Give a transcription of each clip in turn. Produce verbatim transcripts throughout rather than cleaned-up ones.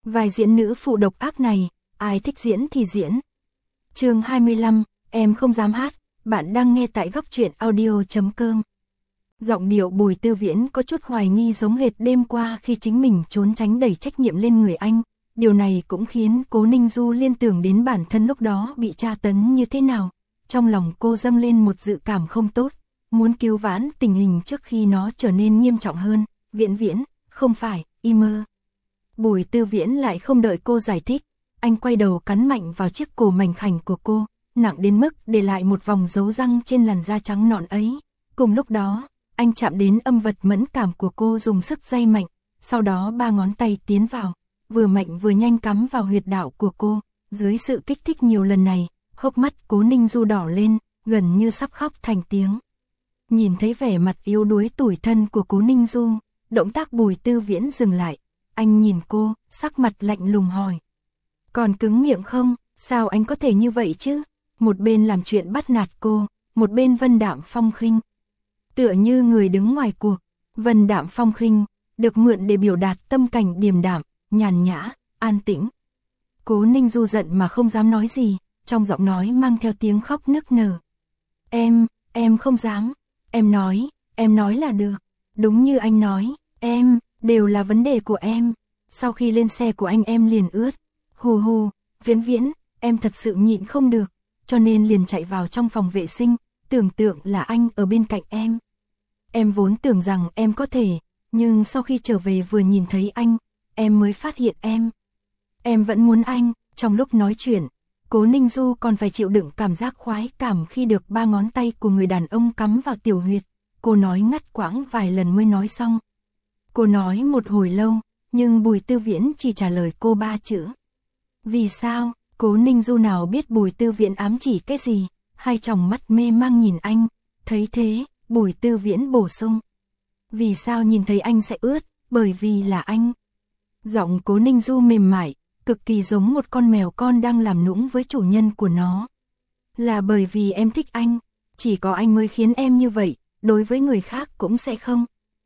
Vai diễn nữ phụ độc ác này, ai thích diễn thì diễn. Chương hai mươi lăm, em không dám hát, bạn đang nghe tại góc truyện audio chấm com. Giọng điệu Bùi Tư Viễn có chút hoài nghi giống hệt đêm qua khi chính mình trốn tránh đẩy trách nhiệm lên người anh. Điều này cũng khiến Cố Ninh Du liên tưởng đến bản thân lúc đó bị tra tấn như thế nào. Trong lòng cô dâng lên một dự cảm không tốt, muốn cứu vãn tình hình trước khi nó trở nên nghiêm trọng hơn. Viễn Viễn, không phải, y mơ. Bùi Tư Viễn lại không đợi cô giải thích, anh quay đầu cắn mạnh vào chiếc cổ mảnh khảnh của cô, nặng đến mức để lại một vòng dấu răng trên làn da trắng nõn ấy. Cùng lúc đó, anh chạm đến âm vật mẫn cảm của cô dùng sức day mạnh, sau đó ba ngón tay tiến vào, vừa mạnh vừa nhanh cắm vào huyệt đạo của cô. Dưới sự kích thích nhiều lần này, hốc mắt Cố Ninh Du đỏ lên, gần như sắp khóc thành tiếng. Nhìn thấy vẻ mặt yếu đuối tủi thân của Cố Ninh Du, động tác Bùi Tư Viễn dừng lại. Anh nhìn cô, sắc mặt lạnh lùng hỏi. Còn cứng miệng không, sao anh có thể như vậy chứ? Một bên làm chuyện bắt nạt cô, một bên vân đạm phong khinh. Tựa như người đứng ngoài cuộc, vân đạm phong khinh, được mượn để biểu đạt tâm cảnh điềm đạm, nhàn nhã, an tĩnh. Cố Ninh Du giận mà không dám nói gì, trong giọng nói mang theo tiếng khóc nức nở. Em, em không dám, em nói, em nói là được. Đúng như anh nói, em, đều là vấn đề của em. Sau khi lên xe của anh em liền ướt. Hù hù, Viễn Viễn, em thật sự nhịn không được, cho nên liền chạy vào trong phòng vệ sinh, tưởng tượng là anh ở bên cạnh em. Em vốn tưởng rằng em có thể, nhưng sau khi trở về vừa nhìn thấy anh, em mới phát hiện em. Em vẫn muốn anh. Trong lúc nói chuyện, Cố Ninh Du còn phải chịu đựng cảm giác khoái cảm khi được ba ngón tay của người đàn ông cắm vào tiểu huyệt. Cô nói ngắt quãng vài lần mới nói xong. Cô nói một hồi lâu, nhưng Bùi Tư Viễn chỉ trả lời cô ba chữ. Vì sao? Cố Ninh Du nào biết Bùi Tư Viễn ám chỉ cái gì, hai tròng mắt mê mang nhìn anh. Thấy thế, Bùi Tư Viễn bổ sung. Vì sao nhìn thấy anh sẽ ướt? Bởi vì là anh. Giọng Cố Ninh Du mềm mại, cực kỳ giống một con mèo con đang làm nũng với chủ nhân của nó. Là bởi vì em thích anh, chỉ có anh mới khiến em như vậy, đối với người khác cũng sẽ không.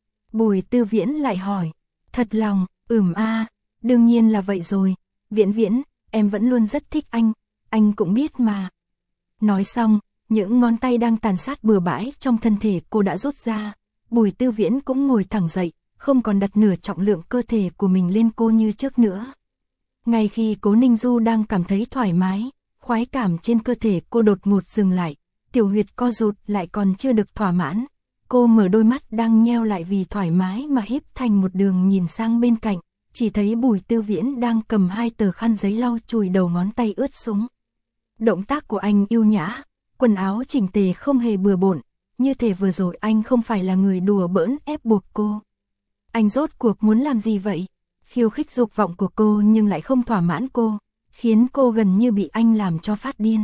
Bùi Tư Viễn lại hỏi. Thật lòng, ừm a, đương nhiên là vậy rồi. Viễn Viễn, em vẫn luôn rất thích anh, anh cũng biết mà. Nói xong, những ngón tay đang tàn sát bừa bãi trong thân thể cô đã rút ra. Bùi Tư Viễn cũng ngồi thẳng dậy, không còn đặt nửa trọng lượng cơ thể của mình lên cô như trước nữa. Ngay khi Cố Ninh Du đang cảm thấy thoải mái, khoái cảm trên cơ thể cô đột ngột dừng lại, tiểu huyệt co rụt lại còn chưa được thỏa mãn. Cô mở đôi mắt đang nheo lại vì thoải mái mà híp thành một đường nhìn sang bên cạnh, chỉ thấy Bùi Tư Viễn đang cầm hai tờ khăn giấy lau chùi đầu ngón tay ướt sũng. Động tác của anh yêu nhã, quần áo chỉnh tề không hề bừa bộn, như thể vừa rồi anh không phải là người đùa bỡn ép buộc cô. Anh rốt cuộc muốn làm gì vậy? Khiêu khích dục vọng của cô nhưng lại không thỏa mãn cô, khiến cô gần như bị anh làm cho phát điên.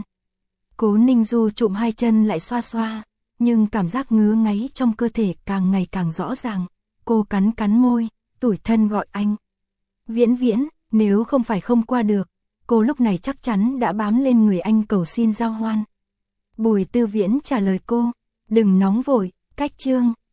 Cố Ninh Du chụm hai chân lại xoa xoa, nhưng cảm giác ngứa ngáy trong cơ thể càng ngày càng rõ ràng. Cô cắn cắn môi, tủi thân gọi anh. Viễn Viễn, nếu không phải không qua được, cô lúc này chắc chắn đã bám lên người anh cầu xin giao hoan. Bùi Tư Viễn trả lời cô, đừng nóng vội, cách chương.